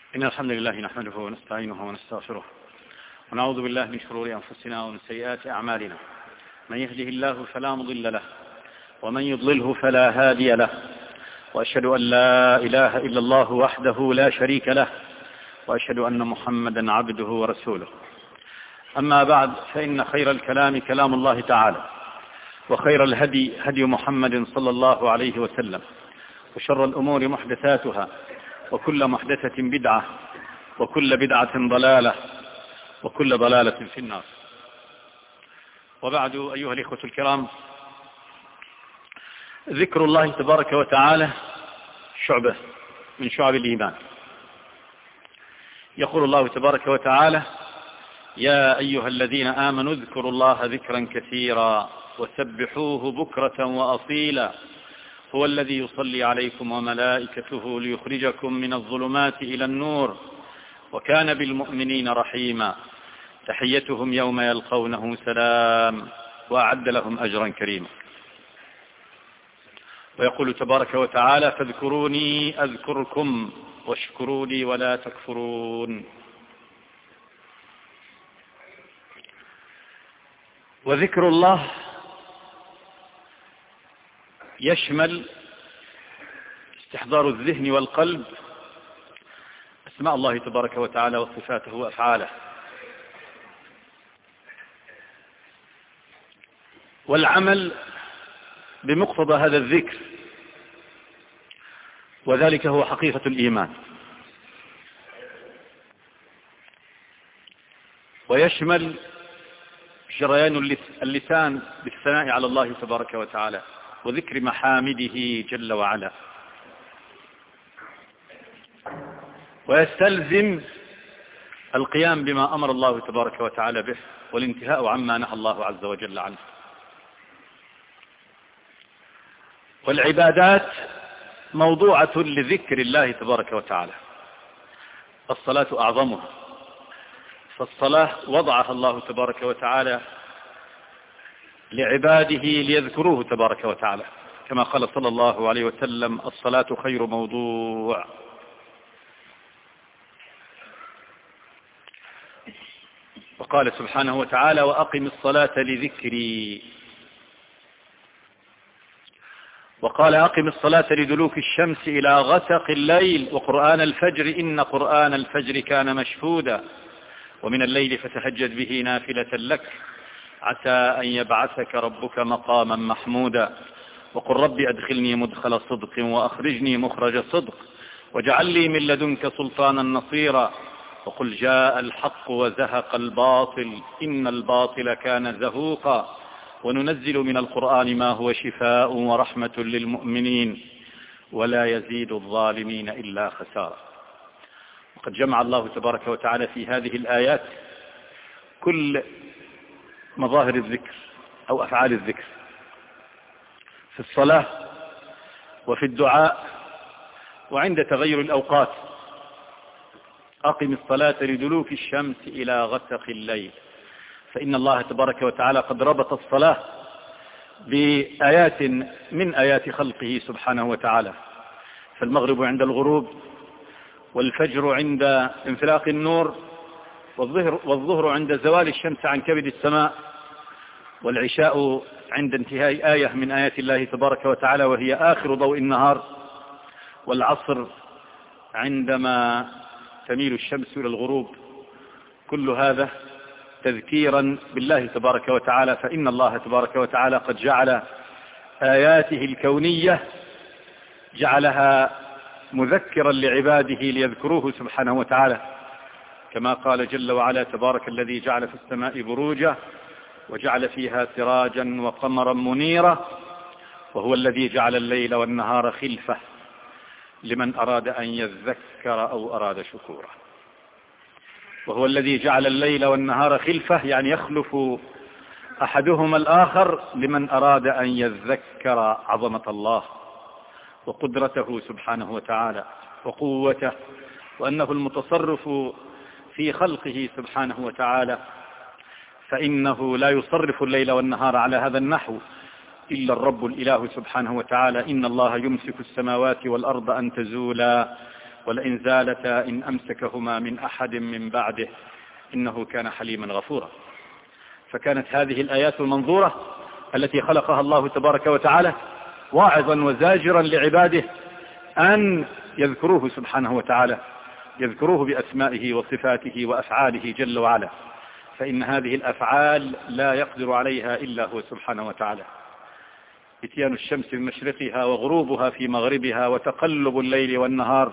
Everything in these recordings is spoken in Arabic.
إن الحمد لله نحمده ونستعينه ونستغفره ونعوذ بالله من شرور أنفسنا ومن سيئات أعمالنا. من يهده الله فلا مضل له ومن يضلله فلا هادي له، وأشهد أن لا إله إلا الله وحده لا شريك له، وأشهد أن محمدا عبده ورسوله. أما بعد، فإن خير الكلام كلام الله تعالى، وخير الهدي هدي محمد صلى الله عليه وسلم، وشر الأمور محدثاتها، وكل محدثة بدعة، وكل بدعة ضلالة، وكل ضلالة في النار. وبعد، أيها الإخوة الكرام، ذكر الله تبارك وتعالى شعبة من شعب الإيمان. يقول الله تبارك وتعالى: يا أيها الذين آمنوا اذكروا الله ذكرا كثيرا وسبحوه بكرة وأصيلا هو الذي يصلي عليكم وملائكته ليخرجكم من الظلمات إلى النور وكان بالمؤمنين رحيما تحيتهم يوم يلقونه سلام وأعد لهم أجرا كريما. ويقول تبارك وتعالى: فاذكروني أذكركم واشكروا لي ولا تكفرون. وذكر الله يشمل استحضار الذهن والقلب أسماء الله تبارك وتعالى وصفاته وأفعاله، والعمل بمقتضى هذا الذكر، وذلك هو حقيقة الإيمان. ويشمل جريان اللسان بالثناء على الله تبارك وتعالى وذكر محامده جل وعلا، ويستلزم القيام بما أمر الله تبارك وتعالى به والانتهاء عما نهى الله عز وجل عنه. والعبادات موضوعة لذكر الله تبارك وتعالى، الصلاة أعظمها، فالصلاة وضعها الله تبارك وتعالى لعباده ليذكروه تبارك وتعالى، كما قال صلى الله عليه وسلم: الصلاة خير موضوع. وقال سبحانه وتعالى: وأقم الصلاة لذكري. وقال: أقم الصلاة لدلوك الشمس إلى غسق الليل وقرآن الفجر إن قرآن الفجر كان مشهودا ومن الليل فتهجد به نافلة لك عسى أن يبعثك ربك مقاما محمودا وقل رب أدخلني مدخل صدق وأخرجني مخرج صدق واجعل لي من لدنك سلطانا نصيرا وقل جاء الحق وزهق الباطل إن الباطل كان زهوقا وننزل من القرآن ما هو شفاء ورحمة للمؤمنين ولا يزيد الظالمين إلا خسارا. وقد جمع الله تبارك وتعالى في هذه الآيات كل مظاهر الذكر أو أفعال الذكر في الصلاة وفي الدعاء وعند تغير الأوقات. أقم الصلاة لدلوك الشمس إلى غسق الليل، فإن الله تبارك وتعالى قد ربط الصلاة بآيات من آيات خلقه سبحانه وتعالى، فالمغرب عند الغروب، والفجر عند انفلاق النور، والظهر عند زوال الشمس عن كبد السماء، والعشاء عند انتهاء آية من آيات الله تبارك وتعالى وهي آخر ضوء النهار، والعصر عندما تميل الشمس إلى الغروب. كل هذا تذكيرا بالله تبارك وتعالى، فإن الله تبارك وتعالى قد جعل آياته الكونية جعلها مذكرا لعباده ليذكروه سبحانه وتعالى، كما قال جل وعلا: تبارك الذي جعل في السماء بروجا وجعل فيها سراجا وقمرا منيرا وهو الذي جعل الليل والنهار خلفة لمن أراد أن يذكر أو أراد شكورا. وهو الذي جعل الليل والنهار خلفة يعني يخلف أحدهما الآخر لمن أراد أن يذكر عظمة الله وقدرته سبحانه وتعالى وقوته، وأنه المتصرف في خلقه سبحانه وتعالى، فإنه لا يصرف الليل والنهار على هذا النحو إلا الرب الإله سبحانه وتعالى: إن الله يمسك السماوات والأرض أن تزولا ولئن زالتا إن أمسكهما من أحد من بعده إنه كان حليما غفورا. فكانت هذه الآيات المنظورة التي خلقها الله تبارك وتعالى واعظا وزاجرا لعباده أن يذكروه سبحانه وتعالى، يذكروه بأسمائه وصفاته وأفعاله جل وعلا، فإن هذه الأفعال لا يقدر عليها إلا هو سبحانه وتعالى. اتيان الشمس في مشرقها وغروبها في مغربها وتقلب الليل والنهار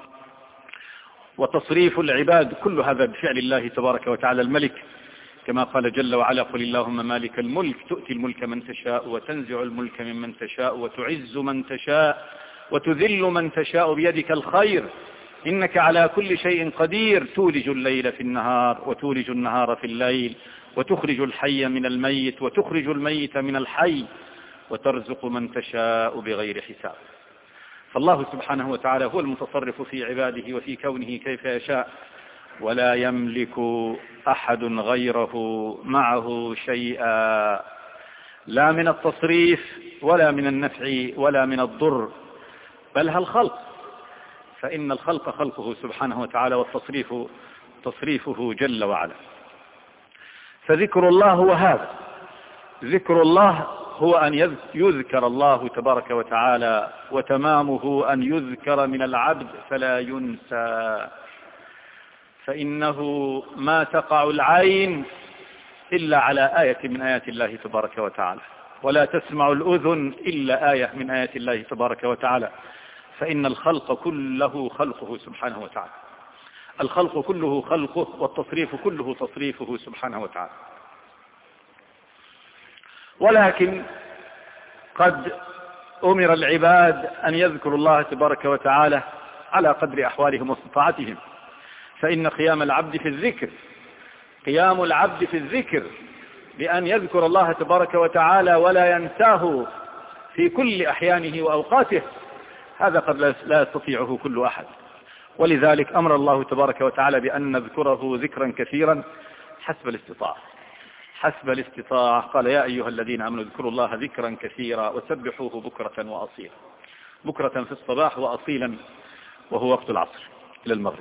وتصريف العباد، كل هذا بفعل الله تبارك وتعالى الملك، كما قال جل وعلا: قل اللهم مالك الملك تؤتي الملك من تشاء وتنزع الملك ممن تشاء وتعز من تشاء وتذل من تشاء بيدك الخير إنك على كل شيء قدير تولج الليل في النهار وتولج النهار في الليل وتخرج الحي من الميت وتخرج الميت من الحي وترزق من تشاء بغير حساب. فالله سبحانه وتعالى هو المتصرف في عباده وفي كونه كيف يشاء، ولا يملك أحد غيره معه شيئا، لا من التصريف ولا من النفع ولا من الضر، بل الخلق، فإن الخلق خلقه سبحانه وتعالى والتصريف تصريفه جل وعلا. فذكر الله هو هذا، ذكر الله هو أن يذكر الله تبارك وتعالى، وتمامه أن يذكر من العبد فلا ينسى، فإنه ما تقع العين إلا على آية من آيات الله تبارك وتعالى، ولا تسمع الأذن إلا آية من آيات الله تبارك وتعالى، فإن الخلق كله خلقه سبحانه وتعالى، الخلق كله خلقه والتصريف كله تصريفه سبحانه وتعالى. ولكن قد أمر العباد أن يذكروا الله تبارك وتعالى على قدر أحوالهم واستطاعتهم، فإن قيام العبد في الذكر، قيام العبد في الذكر بأن يذكر الله تبارك وتعالى ولا ينساه في كل أحيانه وأوقاته، هذا قد لا يستطيعه كل أحد. ولذلك أمر الله تبارك وتعالى بأن نذكره ذكرا كثيرا حسب الاستطاعة، حسب الاستطاعة. قال: يا أيها الذين آمنوا اذكروا الله ذكرا كثيرا وسبحوه بكرة وأصيلا، بكرة في الصباح وأصيلا وهو وقت العصر إلى المغرب.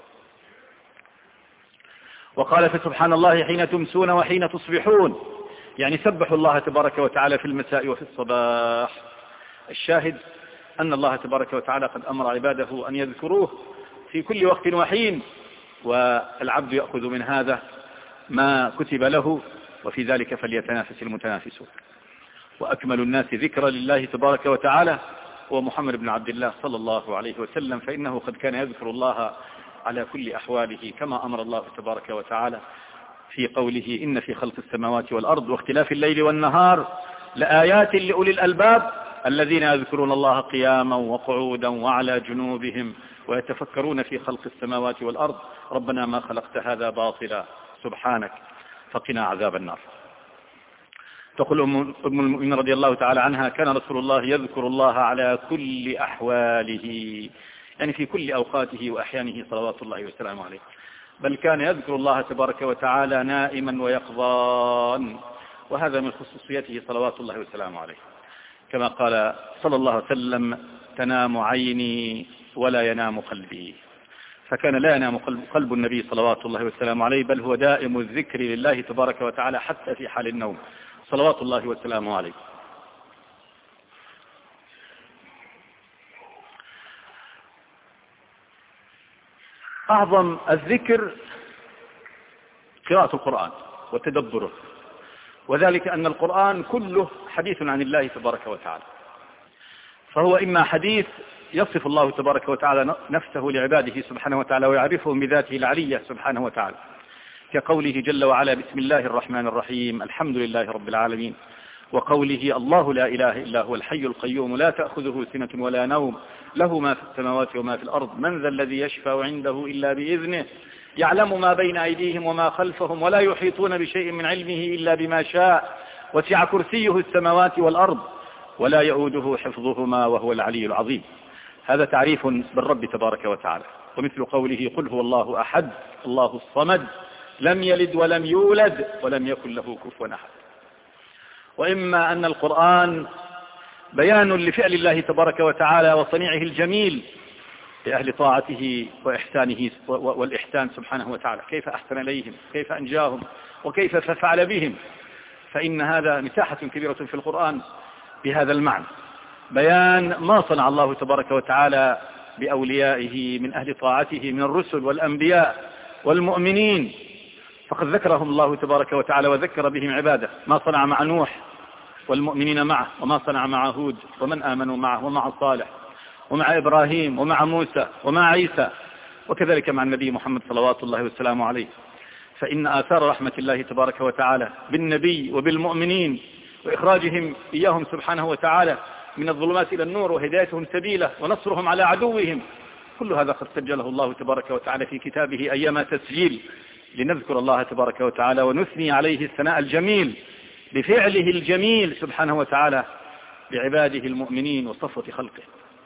وقال: فسبحان الله حين تمسون وحين تصبحون، يعني سبحوا الله تبارك وتعالى في المساء وفي الصباح. الشاهد أن الله تبارك وتعالى قد أمر عباده أن يذكروه في كل وقت وحين، والعبد يأخذ من هذا ما كتب له، وفي ذلك فليتنافس المتنافسون. وأكمل الناس ذكرا لله تبارك وتعالى هو محمد بن عبد الله صلى الله عليه وسلم، فإنه قد كان يذكر الله على كل أحواله، كما أمر الله تبارك وتعالى في قوله: إن في خلق السماوات والأرض واختلاف الليل والنهار لآيات لأولي الألباب الذين يذكرون الله قياما وقعودا وعلى جنوبهم ويتفكرون في خلق السماوات والأرض ربنا ما خلقت هذا باطلا سبحانك فقنا عذاب النار. تقول أم المؤمنين رضي الله تعالى عنها: كان رسول الله يذكر الله على كل أحواله، يعني في كل أوقاته وأحيانه صلوات الله وسلامه عليه، بل كان يذكر الله تبارك وتعالى نائما ويقظان، وهذا من خصوصيته صلوات الله وسلامه عليه، كما قال صلى الله عليه وسلم: تنام عيني ولا ينام قلبي. فكان لا ينام قلب النبي صلوات الله وسلامه عليه، بل هو دائم الذكر لله تبارك وتعالى حتى في حال النوم صلوات الله وسلامه عليه. أعظم الذكر قراءة القرآن وتدبره، وذلك أن القرآن كله حديث عن الله تبارك وتعالى، فهو إما حديث يصف الله تبارك وتعالى نفسه لعباده سبحانه وتعالى ويعرفهم بذاته العلية سبحانه وتعالى، كقوله جل وعلا: بسم الله الرحمن الرحيم الحمد لله رب العالمين، وقوله: الله لا إله إلا هو الحي القيوم لا تأخذه سنة ولا نوم له ما في السماوات وما في الأرض من ذا الذي يشفع عنده إلا بإذنه يعلم ما بين أيديهم وما خلفهم ولا يحيطون بشيء من علمه إلا بما شاء وسع كرسيه السماوات والأرض ولا يؤوده حفظهما وهو العلي العظيم. هذا تعريف بالرب تبارك وتعالى. ومثل قوله: قل هو الله أحد الله الصمد لم يلد ولم يولد ولم يكن له كفوا أحد. وإما أن القرآن بيان لفعل الله تبارك وتعالى وصنيعه الجميل لأهل طاعته وإحسانه والإحسان سبحانه وتعالى، كيف أحسن إليهم، كيف أنجاهم، وكيف فعل بهم. فإن هذا مساحة كبيرة في القرآن بهذا المعنى، بيان ما صنع الله تبارك وتعالى بأوليائه من أهل طاعته من الرسل والأنبياء والمؤمنين. فقد ذكرهم الله تبارك وتعالى وذكر بهم عباده، ما صنع مع نوح والمؤمنين معه، وما صنع مع هود ومن آمنوا معه، ومع صالح، ومع إبراهيم، ومع موسى، ومع عيسى، وكذلك مع النبي محمد صلوات الله والسلام عليه. فإن آثار رحمة الله تبارك وتعالى بالنبي وبالمؤمنين وإخراجهم إياهم سبحانه وتعالى من الظلمات إلى النور وهدايتهم سبيله ونصرهم على عدوهم، كل هذا قد سجله الله تبارك وتعالى في كتابه أيما تسجيل، لنذكر الله تبارك وتعالى ونثني عليه الثناء الجميل بفعله الجميل سبحانه وتعالى بعباده المؤمنين وصفوة خلقه،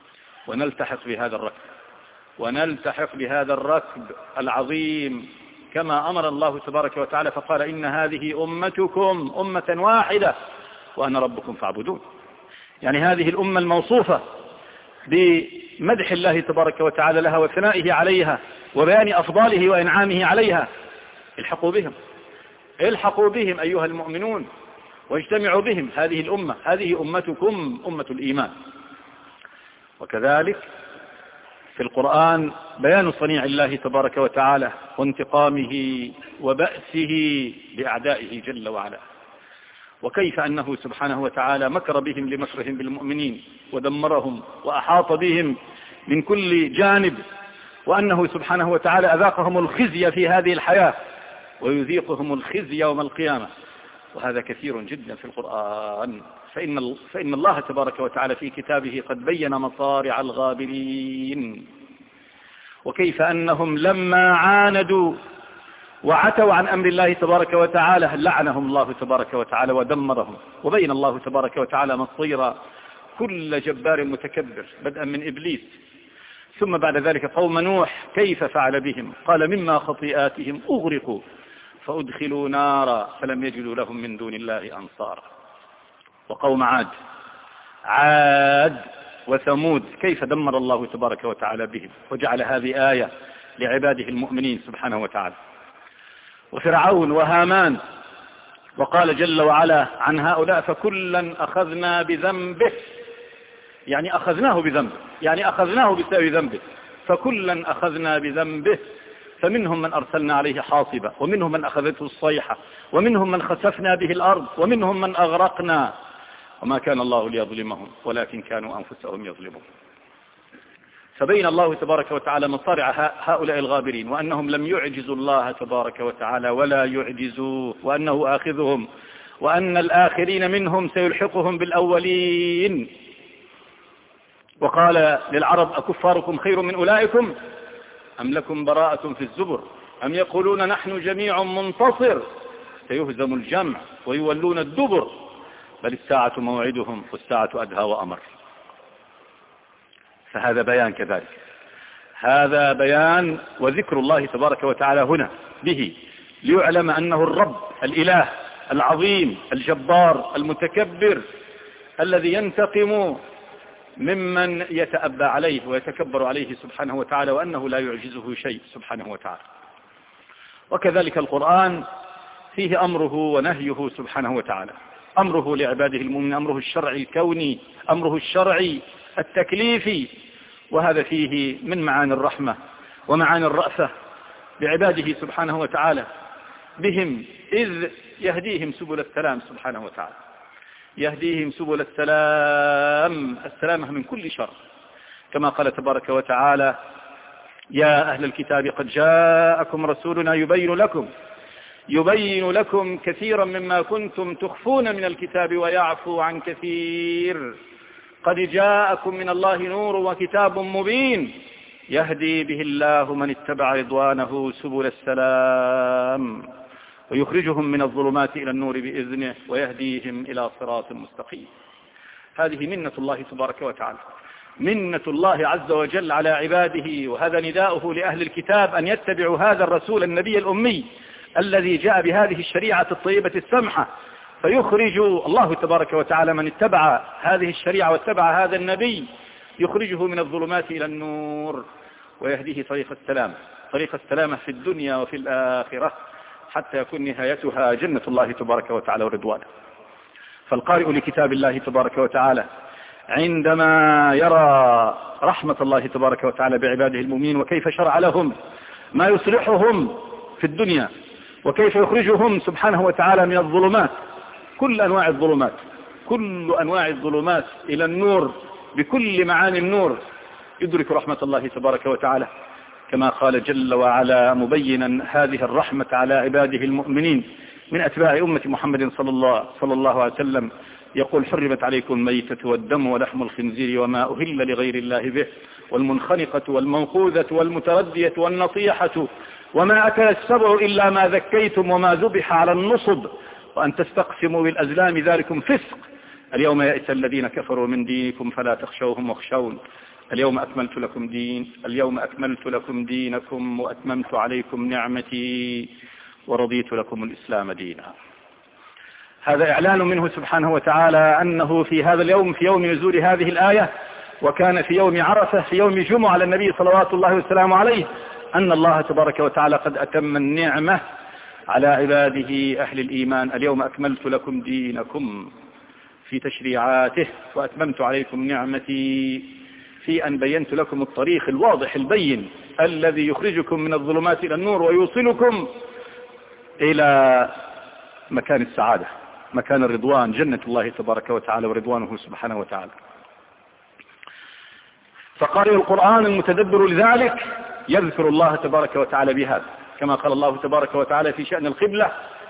ونلتحق بهذا الركب العظيم كما أمر الله تبارك وتعالى فقال: إن هذه أمتكم أمة واحدة وأنا ربكم فاعبدون. يعني هذه الأمة الموصوفة بمدح الله تبارك وتعالى لها وثنائه عليها وبيان أفضاله وإنعامه عليها، الحقوا بهم أيها المؤمنون واجتمعوا بهم. هذه الأمة، هذه أمتكم أمة الإيمان. وكذلك في القرآن بيان صنيع الله تبارك وتعالى وانتقامه وبأسه لأعدائه جل وعلا، وكيف أنه سبحانه وتعالى مكر بهم لمكرهم بالمؤمنين ودمرهم وأحاط بهم من كل جانب، وأنه سبحانه وتعالى أذاقهم الخزي في هذه الحياة ويذيقهم الخزي يوم القيامة. وهذا كثير جدا في القرآن. فإن الله تبارك وتعالى في كتابه قد بين مصارع الغابرين، وكيف أنهم لما عاندوا وعتوا عن أمر الله تبارك وتعالى لعنهم الله تبارك وتعالى ودمرهم، وبين الله تبارك وتعالى مصير كل جبار متكبر بدءا من إبليس. ثم بعد ذلك قوم نوح كيف فعل بهم؟ قال: مما خطيئاتهم أغرقوا فأدخلوا نارا فلم يجدوا لهم من دون الله أنصارا. وقوم عاد وثمود كيف دمر الله تبارك وتعالى بهم، وجعل هذه آية لعباده المؤمنين سبحانه وتعالى. وفرعون وهامان، وقال جل وعلا عن هؤلاء: فكلا أخذنا بذنبه، يعني أخذناه بذنبه، يعني أخذناه بسبب ذنبه، فكلا أخذنا بذنبه، فمنهم من أرسلنا عليه حاصبا، ومنهم من أخذته الصيحة، ومنهم من خسفنا به الأرض، ومنهم من أغرقنا، وما كان الله ليظلمهم ولكن كانوا أنفسهم يظلمون. فبين الله تبارك وتعالى مصارع هؤلاء الغابرين، وأنهم لم يعجزوا الله تبارك وتعالى ولا يعجزوه، وأنه آخذهم، وأن الآخرين منهم سيلحقهم بالأولين. وقال للعرب: أكفاركم خير من أولئكم أم لكم براءة في الزبر أم يقولون نحن جميع منتصر سيهزم الجمع ويولون الدبر بل الساعة موعدهم والساعة أدهى وأمر. فهذا بيان كذلك، هذا بيان وذكر الله تبارك وتعالى هنا به ليعلم أنه الرب الإله العظيم الجبار المتكبر الذي ينتقم ممن يتأبى عليه ويتكبر عليه سبحانه وتعالى، وأنه لا يعجزه شيء سبحانه وتعالى. وكذلك القرآن فيه أمره ونهيه سبحانه وتعالى، أمره لعباده المؤمنين، أمره الشرعي الكوني، أمره الشرعي التكليفي، وهذا فيه من معاني الرحمة ومعاني الرأفة بعباده سبحانه وتعالى بهم، إذ يهديهم سبل السلام سبحانه وتعالى، يهديهم سبل السلام، السلامة من كل شر، كما قال تبارك وتعالى: يا أهل الكتاب قد جاءكم رسولنا يبين لكم كثيرا مما كنتم تخفون من الكتاب ويعفو عن كثير، قد جاءكم من الله نور وكتاب مبين يهدي به الله من اتبع رضوانه سبل السلام ويخرجهم من الظلمات إلى النور بإذنه ويهديهم إلى صراط مستقيم. هذه منة الله تبارك وتعالى، منة الله عز وجل على عباده، وهذا نداؤه لأهل الكتاب أن يتبعوا هذا الرسول النبي الأمي الذي جاء بهذه الشريعة الطيبة السمحة، فيخرج الله تبارك وتعالى من اتبع هذه الشريعة واتبع هذا النبي، يخرجه من الظلمات إلى النور ويهديه طريق السلامة في الدنيا وفي الآخرة، حتى يكون نهايتها جنة الله تبارك وتعالى ورضوانه. فالقارئ لكتاب الله تبارك وتعالى عندما يرى رحمة الله تبارك وتعالى بعباده المؤمنين، وكيف شرع لهم ما يصلحهم في الدنيا، وكيف يخرجهم سبحانه وتعالى من الظلمات، كل أنواع الظلمات إلى النور بكل معاني النور، يدرك رحمة الله تبارك وتعالى، كما قال جل وعلا مبينا هذه الرحمة على عباده المؤمنين من أتباع أمة محمد صلى الله عليه وسلم، يقول: حرمت عليكم الميتة والدم ولحم الخنزير وما أهل لغير الله به والمنخنقة والموقوذة والمتردية والنطيحة وما أكل السبع إلا ما ذكيتم وما ذبح على النصب وأن تستقسموا بالأزلام ذلكم فسق. اليوم يئس الذين كفروا من دينكم فلا تخشوهم واخشون اليوم أكملت لكم دينكم وأتممت عليكم نعمتي ورضيت لكم الإسلام دينا. هذا إعلان منه سبحانه وتعالى أنه في هذا اليوم، في يوم نزول هذه الآية، وكان في يوم عرفة، في يوم جمعة على النبي صلوات الله والسلام عليه، أن الله تبارك وتعالى قد أتم النعمة على عباده أهل الإيمان. اليوم أكملت لكم دينكم في تشريعاته وأتممت عليكم نعمتي في أن بينت لكم الطريق الواضح البين الذي يخرجكم من الظلمات إلى النور ويوصلكم إلى مكان السعادة، مكان الرضوان، جنة الله تبارك وتعالى ورضوانه سبحانه وتعالى. فقارئ القرآن المتدبر لذلك يذكر الله تبارك وتعالى بهذا، كما قال الله تبارك وتعالى في شأن القبلة،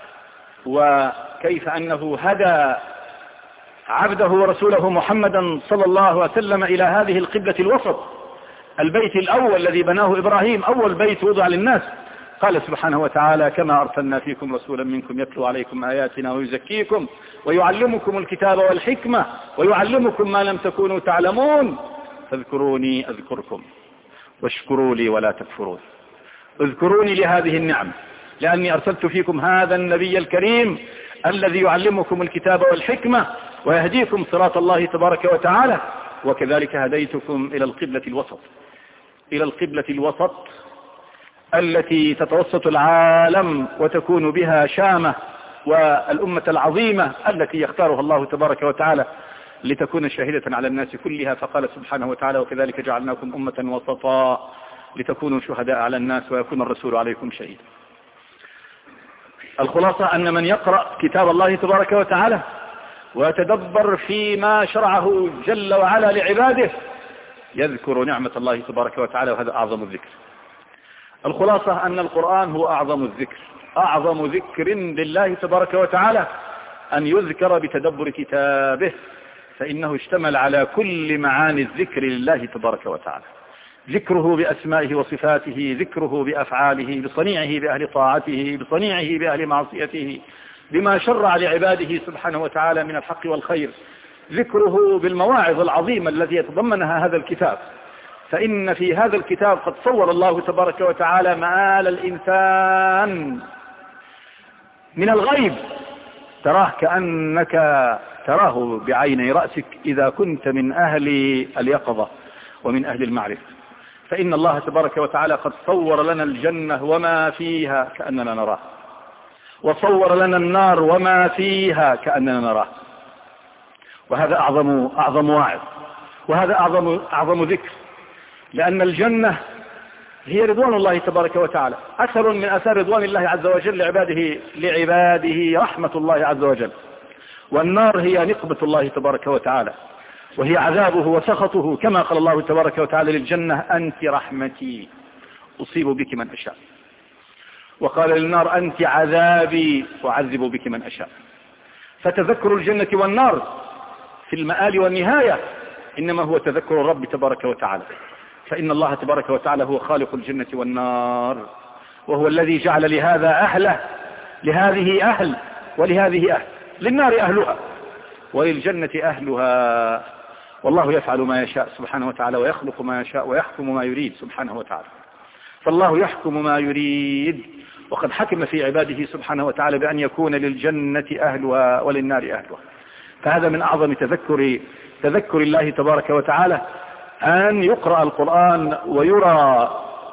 وكيف أنه هدى عبده ورسوله محمدا صلى الله عليه وسلم إلى هذه القبلة الوسط، البيت الأول الذي بناه إبراهيم، أول بيت وضع للناس. قال سبحانه وتعالى: كما أرسلنا فيكم رسولا منكم يتلو عليكم آياتنا ويزكيكم ويعلمكم الكتاب والحكمة ويعلمكم ما لم تكونوا تعلمون فاذكروني أذكركم واشكروا لي ولا تكفرون. اذكروني لهذه النعم، لأني أرسلت فيكم هذا النبي الكريم الذي يعلمكم الكتاب والحكمة ويهديكم صراط الله تبارك وتعالى، وكذلك هديتكم إلى القبلة الوسط التي تتوسط العالم وتكون بها شامة، والأمة العظيمة التي يختارها الله تبارك وتعالى لتكون شاهدة على الناس كلها. فقال سبحانه وتعالى: وكذلك جعلناكم أمة وسطا لتكونوا شهداء على الناس ويكون الرسول عليكم شهيدا. الخلاصة أن من يقرأ كتاب الله تبارك وتعالى ويتدبر فيما شرعه جل وعلا لعباده يذكر نعمة الله تبارك وتعالى، وهذا أعظم الذكر. الخلاصة أن القرآن هو أعظم ذكر لله تبارك وتعالى، أن يذكر بتدبر كتابه، فإنه اشتمل على كل معاني الذكر لله تبارك وتعالى: ذكره بأسمائه وصفاته، ذكره بأفعاله، بصنيعه بأهل طاعته، بصنيعه بأهل معصيته، بما شرع لعباده سبحانه وتعالى من الحق والخير، ذكره بالمواعظ العظيمة التي يتضمنها هذا الكتاب. فإن في هذا الكتاب قد صور الله تبارك وتعالى مآل الإنسان من الغيب، تراه كأنك تراه بعيني رأسك إذا كنت من أهل اليقظة ومن أهل المعرفة. فإن الله تبارك وتعالى قد صور لنا الجنة وما فيها كأننا نراه، وصور لنا النار وما فيها كأننا نراه. وهذا أعظم واعظ، وهذا أعظم ذكر، لأن الجنة هي رضوان الله تبارك وتعالى، أثر من أثار رضوان الله عز وجل لعباده رحمة الله عز وجل. والنار هي نقمة الله تبارك وتعالى، وهي عذابه وسخطه، كما قال الله تبارك وتعالى للجنة: أنت رحمتي أصيب بك من أشاء. وقال للنار: أنت عذابي أعذب بك من أشاء. فتذكر الجنة والنار في المآل والنهاية إنما هو تذكر الرب تبارك وتعالى، فإن الله تبارك وتعالى هو خالق الجنة والنار، وهو الذي جعل لهذا أهله، لهذه أهل ولهذه أهل، للنار أهلها وللجنة أهلها. والله يفعل ما يشاء سبحانه وتعالى، ويخلق ما يشاء ويحكم ما يريد سبحانه وتعالى. فالله يحكم ما يريد، وقد حكم في عباده سبحانه وتعالى بأن يكون للجنة أهلها وللنار أهلها. فهذا من أعظم تذكر الله تبارك وتعالى، أن يقرأ القرآن ويرى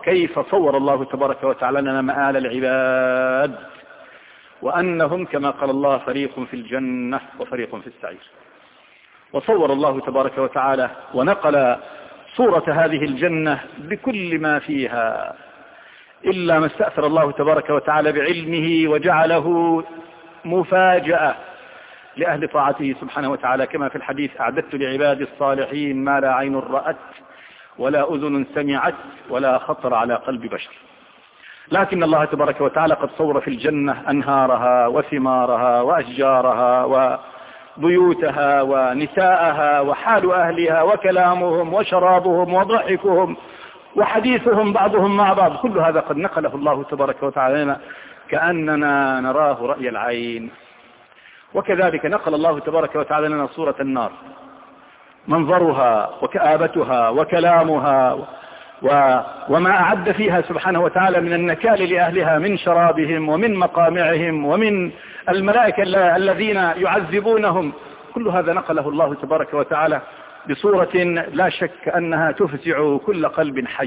كيف صور الله تبارك وتعالى لنا مآل العباد، وأنهم كما قال الله فريق في الجنة وفريق في السعير. وصور الله تبارك وتعالى ونقل صورة هذه الجنة بكل ما فيها، إلا ما استأثر الله تبارك وتعالى بعلمه وجعله مفاجأة لأهل طاعته سبحانه وتعالى، كما في الحديث: أعددت لعبادي الصالحين ما لا عين رأت ولا أذن سمعت ولا خطر على قلب بشر. لكن الله تبارك وتعالى قد صور في الجنة أنهارها وثمارها وأشجارها وبيوتها ونساءها وحال أهلها وكلامهم وشرابهم وضحكهم وحديثهم بعضهم مع بعض. كل هذا قد نقله الله تبارك وتعالى لنا كأننا نراه رأي العين. وكذلك نقل الله تبارك وتعالى لنا صورة النار، منظرها وكآبتها وكلامها وما أعد فيها سبحانه وتعالى من النكال لأهلها من شرابهم ومن مقامعهم ومن الملائكة الذين يعذبونهم. كل هذا نقله الله تبارك وتعالى بصورة لا شك أنها تفزع كل قلب حي،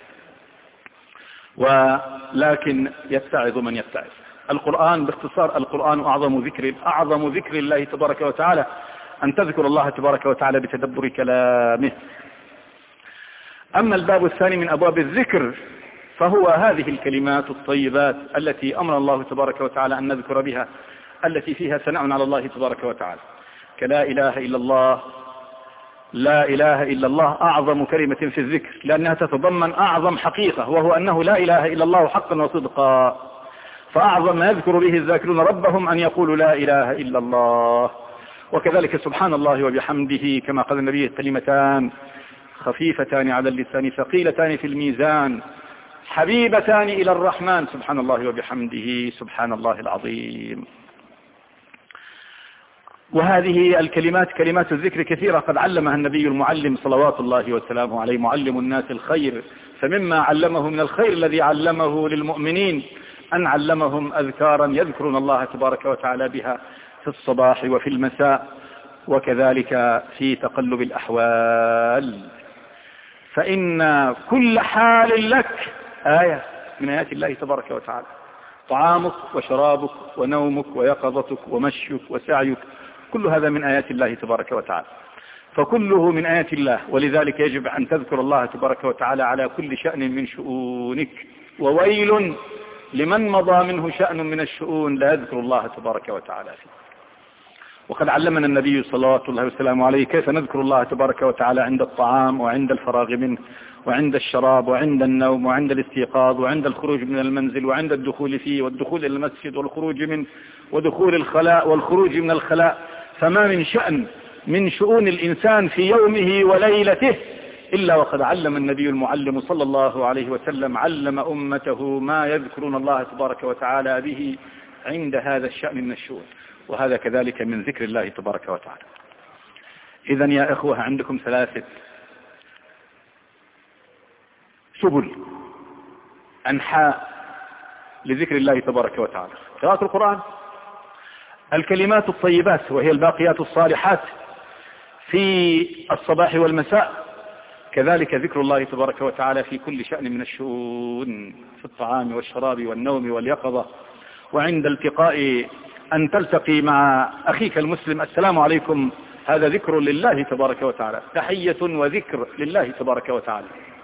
ولكن يتعظ من يتعظ. القرآن باختصار، القرآن أعظم ذكر الله تبارك وتعالى أن تذكر الله تبارك وتعالى بتدبر كلامه. أما الباب الثاني من أبواب الذكر فهو هذه الكلمات الطيبات التي أمر الله تبارك وتعالى أن نذكر بها، التي فيها ثناء على الله تبارك وتعالى، كلا إله إلا الله. لا إله إلا الله أعظم كلمة في الذكر، لأنها تتضمن أعظم حقيقة، وهو أنه لا إله إلا الله حقا وصدقا. فأعظم ما يذكر به الذاكرون ربهم أن يقولوا لا إله إلا الله. وكذلك سبحان الله وبحمده، كما قال النبي: كلمتان خفيفتان على اللسان ثقيلتان في الميزان حبيبتان إلى الرحمن، سبحان الله وبحمده سبحان الله العظيم. وهذه الكلمات كلمات الذكر كثيرة قد علمها النبي المعلم صلوات الله وسلامه عليه، معلم الناس الخير. فمما علمه من الخير الذي علمه للمؤمنين أن علمهم أذكارا يذكرون الله تبارك وتعالى بها في الصباح وفي المساء، وكذلك في تقلب الأحوال. فإن كل حال لك آية من آيات الله تبارك وتعالى، طعامك وشرابك ونومك ويقظتك ومشيك وسعيك، كل هذا من آيات الله تبارك وتعالى، فكله من آيات الله. ولذلك يجب أن تذكر الله تبارك وتعالى على كل شأن من شؤونك، وويل لمن مضى منه شأن من الشؤون لا يذكر الله تبارك وتعالى فيه. وقد علمنا النبي صلى الله عليه وسلم عليه كيف نذكر الله تبارك وتعالى عند الطعام وعند الفراغ منه وعند الشراب وعند النوم وعند الاستيقاظ وعند الخروج من المنزل وعند الدخول فيه والدخول إلى المسجد والخروج منه ودخول الخلاء والخروج من الخلاء. فما من شأن من شؤون الإنسان في يومه وليلته إلا وقد علم النبي المعلم صلى الله عليه وسلم، علم أمته ما يذكرون الله تبارك وتعالى به عند هذا الشأن من الشؤون، وهذا كذلك من ذكر الله تبارك وتعالى. إذن يا إخوة عندكم 3 سبل أنحاء لذكر الله تبارك وتعالى: قراءة القرآن، الكلمات الطيبات وهي الباقيات الصالحات في الصباح والمساء، كذلك ذكر الله تبارك وتعالى في كل شأن من الشؤون، في الطعام والشراب والنوم واليقظة، وعند التقاء أن تلتقي مع أخيك المسلم السلام عليكم، هذا ذكر لله تبارك وتعالى، تحية وذكر لله تبارك وتعالى.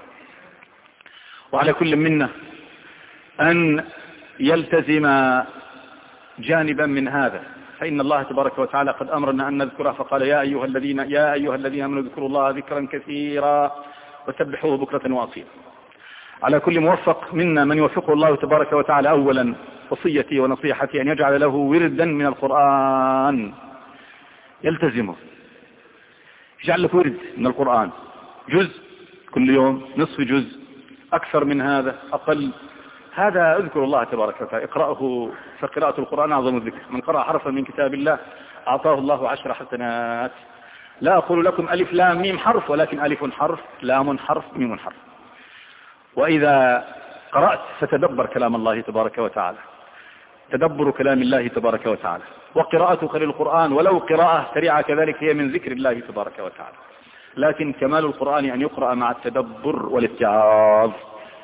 وعلى كل منا أن يلتزم جانبا من هذا، فإن الله تبارك وتعالى قد أمرنا أن نذكره، فقال: يا أيها الذين آمنوا اذكروا الله ذكرا كثيرا وسبحوه بكرة وأصيلا. على كل موفق منا من يوفقه الله تبارك وتعالى، أولا وصيتي ونصيحتي أن يجعل له وردا من القرآن يلتزمه، يجعل له ورد من القرآن، جزء كل يوم، نصف جزء، أكثر من هذا، أقل. هذا اذكر الله تبارك وتعالى، اقرأه، فقراءة القرآن أعظم الذكر. من قرأ حرفا من كتاب الله أعطاه الله 10 حسنات. لا أقول لكم ألف لام ميم حرف، ولكن ألف حرف، لام حرف، ميم حرف. وإذا قرأت فتدبر كلام الله تبارك وتعالى، تدبر كلام الله تبارك وتعالى، وقراءتك للقرآن ولو قراءة سريعة كذلك هي من ذكر الله تبارك وتعالى. لكن كمال القرآن أن يقرأ مع التدبر والاتعاظ.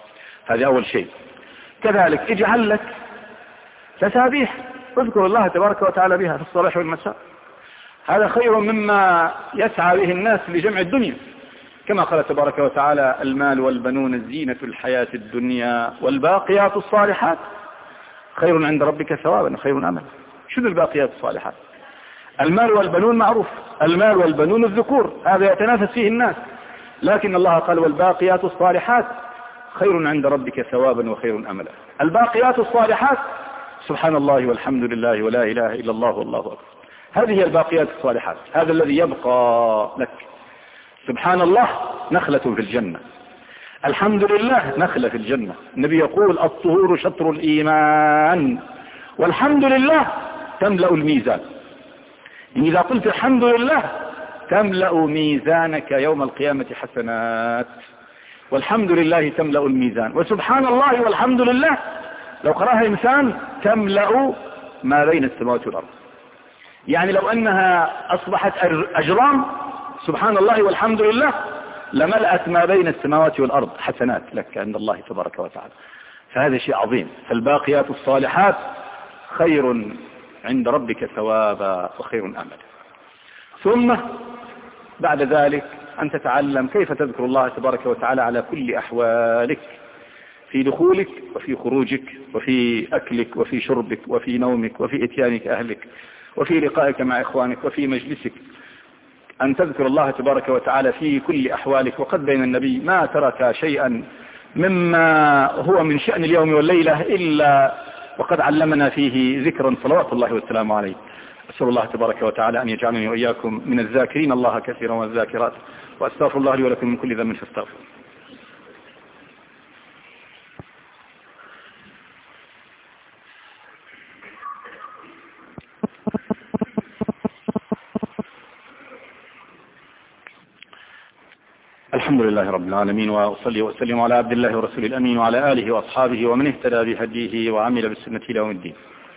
هذا أول شيء. كذلك اجعل لك تسابيح اذكر الله تبارك وتعالى بها في الصباح والمساء، هذا خير مما يسعى به الناس لجمع الدنيا، كما قال تبارك وتعالى: المال والبنون زينة الحياة الدنيا والباقيات الصالحات خير عند ربك ثوابا وخير أملا. شنو الباقيات الصالحات؟ المال والبنون معروف، المال والبنون الذكور، هذا يتنافس فيه الناس، لكن الله قال: والباقيات الصالحات خير عند ربك ثوابا وخير أملا. الباقيات الصالحات سبحان الله والحمد لله ولا إله إلا الله والله أكبر، هذه هي الباقيات الصالحات، هذا الذي يبقى لك. سبحان الله نخلة في الجنة، الحمد لله نخلة في الجنة. النبي يقول: الطهور شطر الإيمان والحمد لله تملأ الميزان. يعني إذا قلت الحمد لله تملأ ميزانك يوم القيامة حسنات، والحمد لله تملأ الميزان، وسبحان الله والحمد لله لو قرأها إنسان تملأ ما بين السماوات والأرض. يعني لو أنها أصبحت أجرام سبحان الله والحمد لله لملأت ما بين السماوات والأرض حسنات لك عند الله تبارك وتعالى. فهذا شيء عظيم. فالباقيات الصالحات خير عند ربك ثوابا وخير أملا. ثم بعد ذلك أن تتعلم كيف تذكر الله تبارك وتعالى على كل أحوالك، في دخولك وفي خروجك وفي أكلك وفي شربك وفي نومك وفي إتيانك أهلك وفي لقائك مع إخوانك وفي مجلسك، أن تذكر الله تبارك وتعالى في كل أحوالك. وقد بين النبي ما ترك شيئا مما هو من شأن اليوم والليلة إلا وقد علمنا فيه ذكرا صلوات الله والسلام عليه. أسأل الله تبارك وتعالى أن يجعلني وإياكم من الذاكرين الله كثيرا والذاكرات، وأستغفر الله لي ولكم من كل ذنب فاستغفر. الحمد لله رب العالمين، وأصلي وأسلم على عبد الله ورسول الأمين وعلى آله وأصحابه ومن اهتدى بهديه وعمل بالسنة إلى يوم الدين.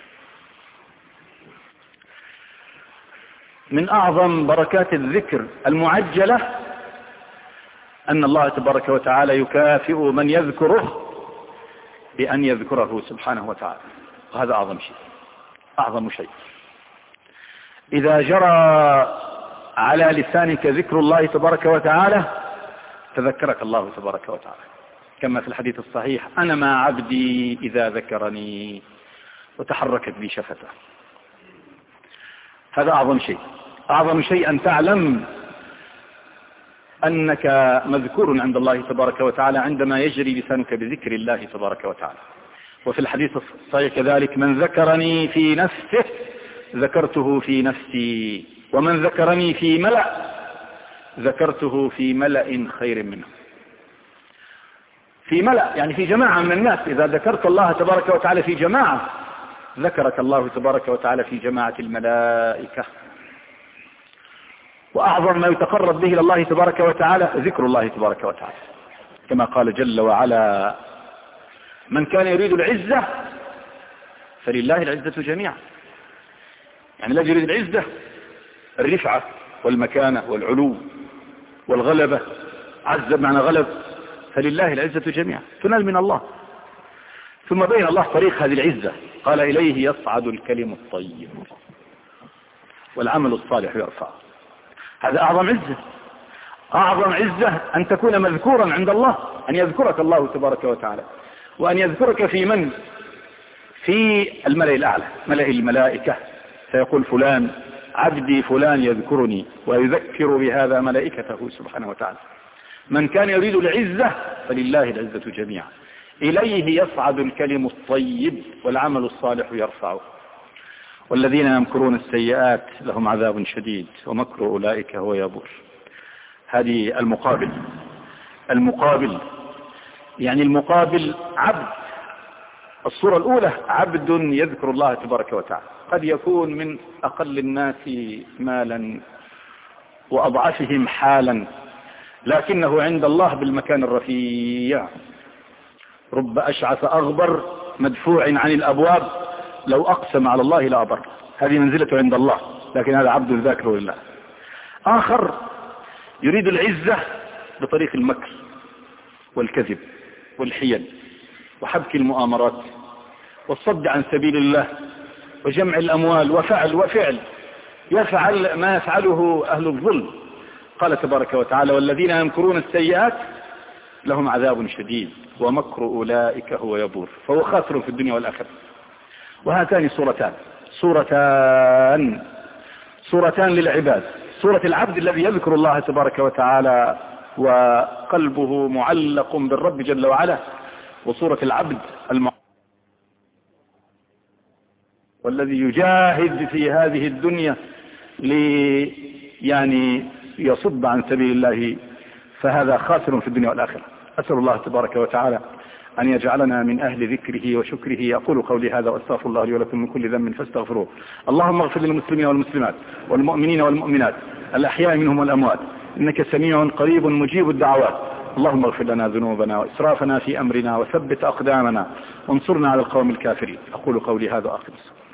من أعظم بركات الذكر المعجلة أن الله تبارك وتعالى يكافئ من يذكره بأن يذكره سبحانه وتعالى، وهذا أعظم شيء، أعظم شيء. إذا جرى على لسانك ذكر الله تبارك وتعالى تذكرك الله تبارك وتعالى، كما في الحديث الصحيح: أنا مع عبدي إذا ذكرني وتحركت بي شفته. هذا أعظم شيء. أعظم شيء أن تعلم أنك مذكور عند الله تبارك وتعالى عندما يجري لسانك بذكر الله تبارك وتعالى. وفي الحديث الصحيح كذلك: من ذكرني في نفسه ذكرته في نفسي، ومن ذكرني في ملأ ذكرته في ملأ خير منه. في ملأ يعني في جماعة من الناس، إذا ذكرت الله تبارك وتعالى في جماعة ذكرك الله تبارك وتعالى في جماعة الملائكة. وأعظم ما يتقرب به إلى الله تبارك وتعالى ذكر الله تبارك وتعالى، كما قال جل وعلا: من كان يريد العزة فلله العزة جميعا. يعني لا يريد العزة، الرفعة والمكانة والعلو والغلبة، عز بمعنى غلب، فلله العزة جميعا تنال من الله. ثم بين الله طريق هذه العزة، قال: إليه يصعد الكلم الطيب والعمل الصالح يرفع. هذا أعظم عزة. أعظم عزة أن تكون مذكورا عند الله، أن يذكرك الله تبارك وتعالى، وأن يذكرك في من؟ في الملأ الأعلى، ملأ الملائكة، فيقول: فلان عبدي فلان يذكرني، ويذكر بهذا ملائكته سبحانه وتعالى. من كان يريد العزة فلله العزة جميعا، إليه يصعد الكلم الطيب والعمل الصالح يرفعه، والذين يمكرون السيئات لهم عذاب شديد ومكر أولئك هو يبور. هذه المقابل يعني المقابل عبد. الصورة الأولى عبد يذكر الله تبارك وتعالى، قد يكون من أقل الناس مالا وأضعفهم حالا، لكنه عند الله بالمكان الرفيع. رب أشعث أغبر مدفوع عن الأبواب لو أقسم على الله لأبر. هذه منزلته عند الله، لكن هذا عبد ذاكر لله. آخر يريد العزة بطريق المكر والكذب والحيل وحبك المؤامرات والصد عن سبيل الله وجمع الأموال وفعل يفعل ما يفعله أهل الظلم. قال تبارك وتعالى: والذين يمكرون السيئات لهم عذاب شديد ومكر أولئك هو يبور. فهو خاسر في الدنيا والآخرة. وهاتان صورتان للعباد: صورة العبد الذي يذكر الله تبارك وتعالى وقلبه معلق بالرب جل وعلا، وصورة العبد والذي يجاهد في هذه الدنيا يصد عن سبيل الله، فهذا خاسر في الدنيا والآخرة. أسأل الله تبارك وتعالى أن يجعلنا من أهل ذكره وشكره. أقول قولي هذا وأستغفر الله لي ولكم من كل ذنب فاستغفروه. اللهم اغفر للمسلمين والمسلمات والمؤمنين والمؤمنات الأحياء منهم والأموات، إنك سميع قريب مجيب الدعوات. اللهم اغفر لنا ذنوبنا وإسرافنا في أمرنا وثبت أقدامنا وانصرنا على القوم الكافرين. أقول قولي هذا وأخلص.